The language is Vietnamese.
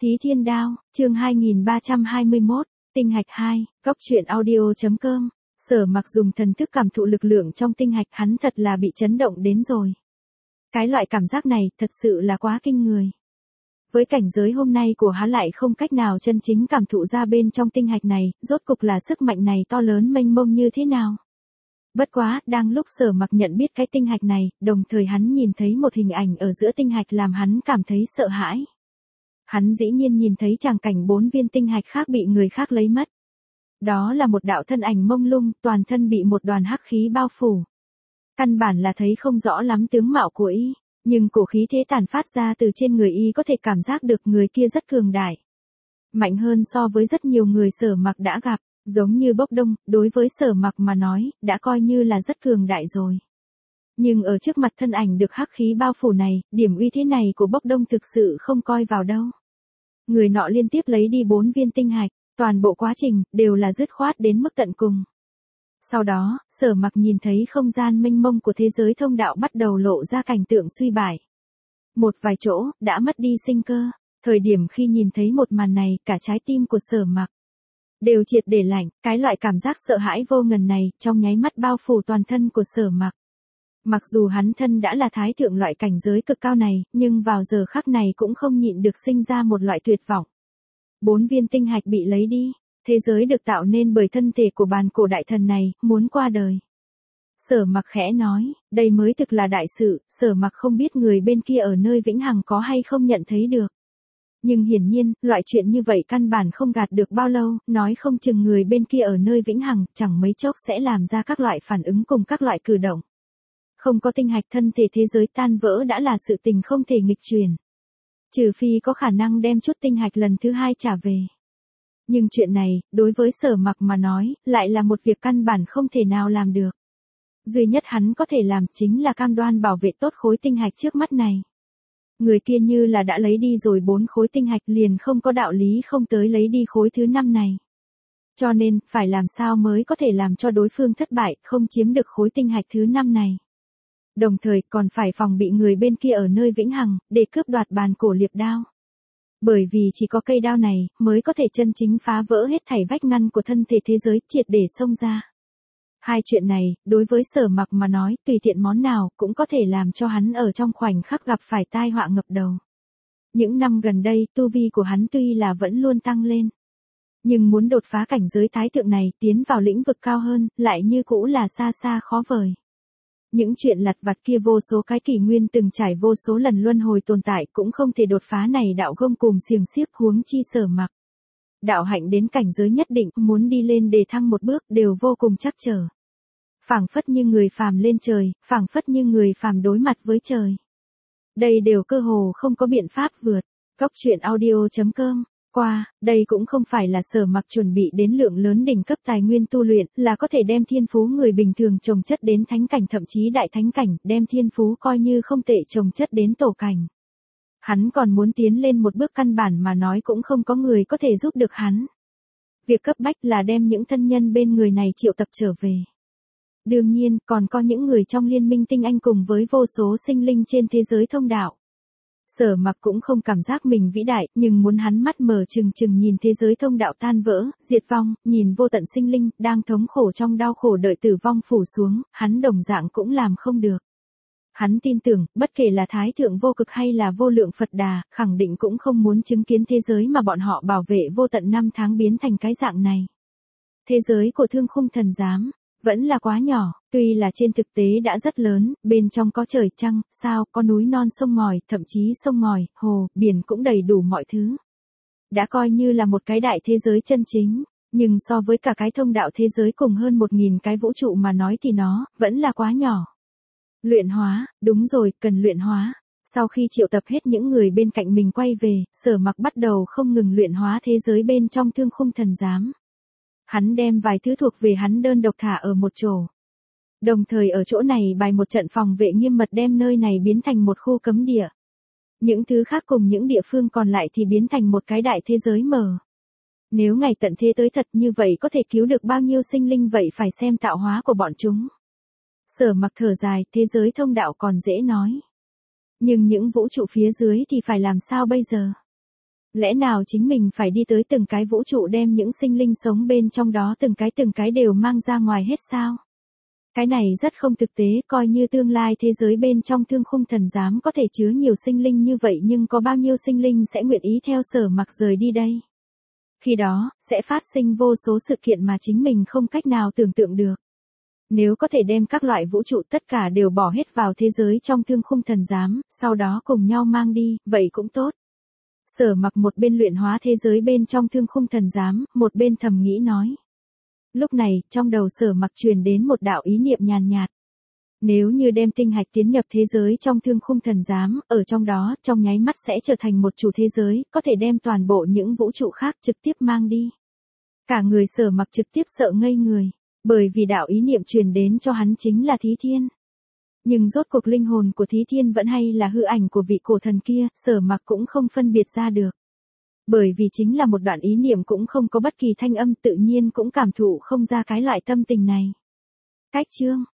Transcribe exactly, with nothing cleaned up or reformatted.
Thí Thiên Đao, chương hai nghìn ba trăm hai mươi mốt, tinh hạch hai, góc truyện audio.com. Sở Mặc dùng thần thức cảm thụ lực lượng trong tinh hạch, hắn thật là bị chấn động đến rồi. Cái loại cảm giác này thật sự là quá kinh người. Với cảnh giới hôm nay của hắn lại không cách nào chân chính cảm thụ ra bên trong tinh hạch này, rốt cục là sức mạnh này to lớn mênh mông như thế nào. Bất quá, đang lúc Sở Mặc nhận biết cái tinh hạch này, đồng thời hắn nhìn thấy một hình ảnh ở giữa tinh hạch làm hắn cảm thấy sợ hãi. Hắn dĩ nhiên nhìn thấy tràng cảnh bốn viên tinh hạch khác bị người khác lấy mất. Đó là một đạo thân ảnh mông lung, toàn thân bị một đoàn hắc khí bao phủ. Căn bản là thấy không rõ lắm tướng mạo của y, nhưng cổ khí thế tản phát ra từ trên người y có thể cảm giác được người kia rất cường đại. Mạnh hơn so với rất nhiều người Sở Mặc đã gặp, giống như Bốc Đông, đối với Sở Mặc mà nói, đã coi như là rất cường đại rồi. Nhưng ở trước mặt thân ảnh được hắc khí bao phủ này, điểm uy thế này của Bốc Đông thực sự không coi vào đâu. Người nọ liên tiếp lấy đi bốn viên tinh hạch, toàn bộ quá trình đều là dứt khoát đến mức tận cùng. Sau đó, Sở Mặc nhìn thấy không gian mênh mông của thế giới thông đạo bắt đầu lộ ra cảnh tượng suy bại. Một vài chỗ đã mất đi sinh cơ. Thời điểm khi nhìn thấy một màn này, cả trái tim của Sở Mặc đều triệt để lạnh. Cái loại cảm giác sợ hãi vô ngần này trong nháy mắt bao phủ toàn thân của Sở Mặc. Mặc dù hắn thân đã là thái thượng loại cảnh giới cực cao này, nhưng vào giờ khắc này cũng không nhịn được sinh ra một loại tuyệt vọng. Bốn viên tinh hạch bị lấy đi, thế giới được tạo nên bởi thân thể của bàn cổ đại thần này, muốn qua đời. Sở Mặc khẽ nói, đây mới thực là đại sự. Sở Mặc không biết người bên kia ở nơi vĩnh hằng có hay không nhận thấy được. Nhưng hiển nhiên, loại chuyện như vậy căn bản không gạt được bao lâu, nói không chừng người bên kia ở nơi vĩnh hằng, chẳng mấy chốc sẽ làm ra các loại phản ứng cùng các loại cử động. Không có tinh hạch thân thể thế giới tan vỡ đã là sự tình không thể nghịch chuyển. Trừ phi có khả năng đem chút tinh hạch lần thứ hai trả về. Nhưng chuyện này, đối với Sở Mặc mà nói, lại là một việc căn bản không thể nào làm được. Duy nhất hắn có thể làm chính là cam đoan bảo vệ tốt khối tinh hạch trước mắt này. Người kia như là đã lấy đi rồi bốn khối tinh hạch liền không có đạo lý không tới lấy đi khối thứ năm này. Cho nên, phải làm sao mới có thể làm cho đối phương thất bại, không chiếm được khối tinh hạch thứ năm này. Đồng thời còn phải phòng bị người bên kia ở nơi vĩnh hằng, để cướp đoạt bàn cổ liệp đao. Bởi vì chỉ có cây đao này, mới có thể chân chính phá vỡ hết thảy vách ngăn của thân thể thế giới, triệt để xông ra. Hai chuyện này, đối với Sở Mặc mà nói, tùy tiện món nào, cũng có thể làm cho hắn ở trong khoảnh khắc gặp phải tai họa ngập đầu. Những năm gần đây, tu vi của hắn tuy là vẫn luôn tăng lên. Nhưng muốn đột phá cảnh giới thái thượng này, tiến vào lĩnh vực cao hơn, lại như cũ là xa xa khó vời. Những chuyện lặt vặt kia vô số cái kỷ nguyên từng trải vô số lần luân hồi tồn tại cũng không thể đột phá này đạo gông cùm xiềng xiếc huống chi Sở Mặc. Đạo hạnh đến cảnh giới nhất định, muốn đi lên đề thăng một bước đều vô cùng trắc trở. Phảng phất như người phàm lên trời, phảng phất như người phàm đối mặt với trời. Đây đều cơ hồ không có biện pháp vượt. Góc truyện audio.com. Qua, đây cũng không phải là Sở Mặc chuẩn bị đến lượng lớn đỉnh cấp tài nguyên tu luyện, là có thể đem thiên phú người bình thường trồng chất đến thánh cảnh thậm chí đại thánh cảnh, đem thiên phú coi như không tệ trồng chất đến tổ cảnh. Hắn còn muốn tiến lên một bước căn bản mà nói cũng không có người có thể giúp được hắn. Việc cấp bách là đem những thân nhân bên người này triệu tập trở về. Đương nhiên, còn có những người trong liên minh tinh anh cùng với vô số sinh linh trên thế giới thông đạo. Sở Mặc cũng không cảm giác mình vĩ đại, nhưng muốn hắn mắt mở trừng trừng nhìn thế giới thông đạo tan vỡ, diệt vong, nhìn vô tận sinh linh, đang thống khổ trong đau khổ đợi tử vong phủ xuống, hắn đồng dạng cũng làm không được. Hắn tin tưởng, bất kể là Thái Thượng Vô Cực hay là Vô Lượng Phật Đà, khẳng định cũng không muốn chứng kiến thế giới mà bọn họ bảo vệ vô tận năm tháng biến thành cái dạng này. Thế giới của Thương Khung Thần Giám vẫn là quá nhỏ, tuy là trên thực tế đã rất lớn, bên trong có trời trăng, sao, có núi non sông ngòi, thậm chí sông ngòi, hồ, biển cũng đầy đủ mọi thứ. Đã coi như là một cái đại thế giới chân chính, nhưng so với cả cái thông đạo thế giới cùng hơn một nghìn cái vũ trụ mà nói thì nó, vẫn là quá nhỏ. Luyện hóa, đúng rồi, cần luyện hóa. Sau khi triệu tập hết những người bên cạnh mình quay về, Sở Mặc bắt đầu không ngừng luyện hóa thế giới bên trong Thương Khung Thần Giám. Hắn đem vài thứ thuộc về hắn đơn độc thả ở một chỗ. Đồng thời ở chỗ này bày một trận phòng vệ nghiêm mật đem nơi này biến thành một khu cấm địa. Những thứ khác cùng những địa phương còn lại thì biến thành một cái đại thế giới mở. Nếu ngày tận thế tới thật như vậy có thể cứu được bao nhiêu sinh linh vậy phải xem tạo hóa của bọn chúng. Sở Mặc thở dài, thế giới thông đạo còn dễ nói. Nhưng những vũ trụ phía dưới thì phải làm sao bây giờ? Lẽ nào chính mình phải đi tới từng cái vũ trụ đem những sinh linh sống bên trong đó từng cái từng cái đều mang ra ngoài hết sao? Cái này rất không thực tế, coi như tương lai thế giới bên trong Thương Khung Thần Giám có thể chứa nhiều sinh linh như vậy nhưng có bao nhiêu sinh linh sẽ nguyện ý theo Sở Mặc rời đi đây? Khi đó, sẽ phát sinh vô số sự kiện mà chính mình không cách nào tưởng tượng được. Nếu có thể đem các loại vũ trụ tất cả đều bỏ hết vào thế giới trong Thương Khung Thần Giám, sau đó cùng nhau mang đi, vậy cũng tốt. Sở Mặc một bên luyện hóa thế giới bên trong Thương Khung Thần Giám, một bên thầm nghĩ nói. Lúc này, trong đầu Sở Mặc truyền đến một đạo ý niệm nhàn nhạt. Nếu như đem tinh hạch tiến nhập thế giới trong Thương Khung Thần Giám, ở trong đó, trong nháy mắt sẽ trở thành một chủ thế giới, có thể đem toàn bộ những vũ trụ khác trực tiếp mang đi. Cả người Sở Mặc trực tiếp sợ ngây người, bởi vì đạo ý niệm truyền đến cho hắn chính là Thí Thiên. Nhưng rốt cuộc linh hồn của Thí Thiên vẫn hay là hư ảnh của vị cổ thần kia, Sở Mặc cũng không phân biệt ra được. Bởi vì chính là một đoạn ý niệm cũng không có bất kỳ thanh âm, tự nhiên cũng cảm thụ không ra cái loại tâm tình này. Cách chương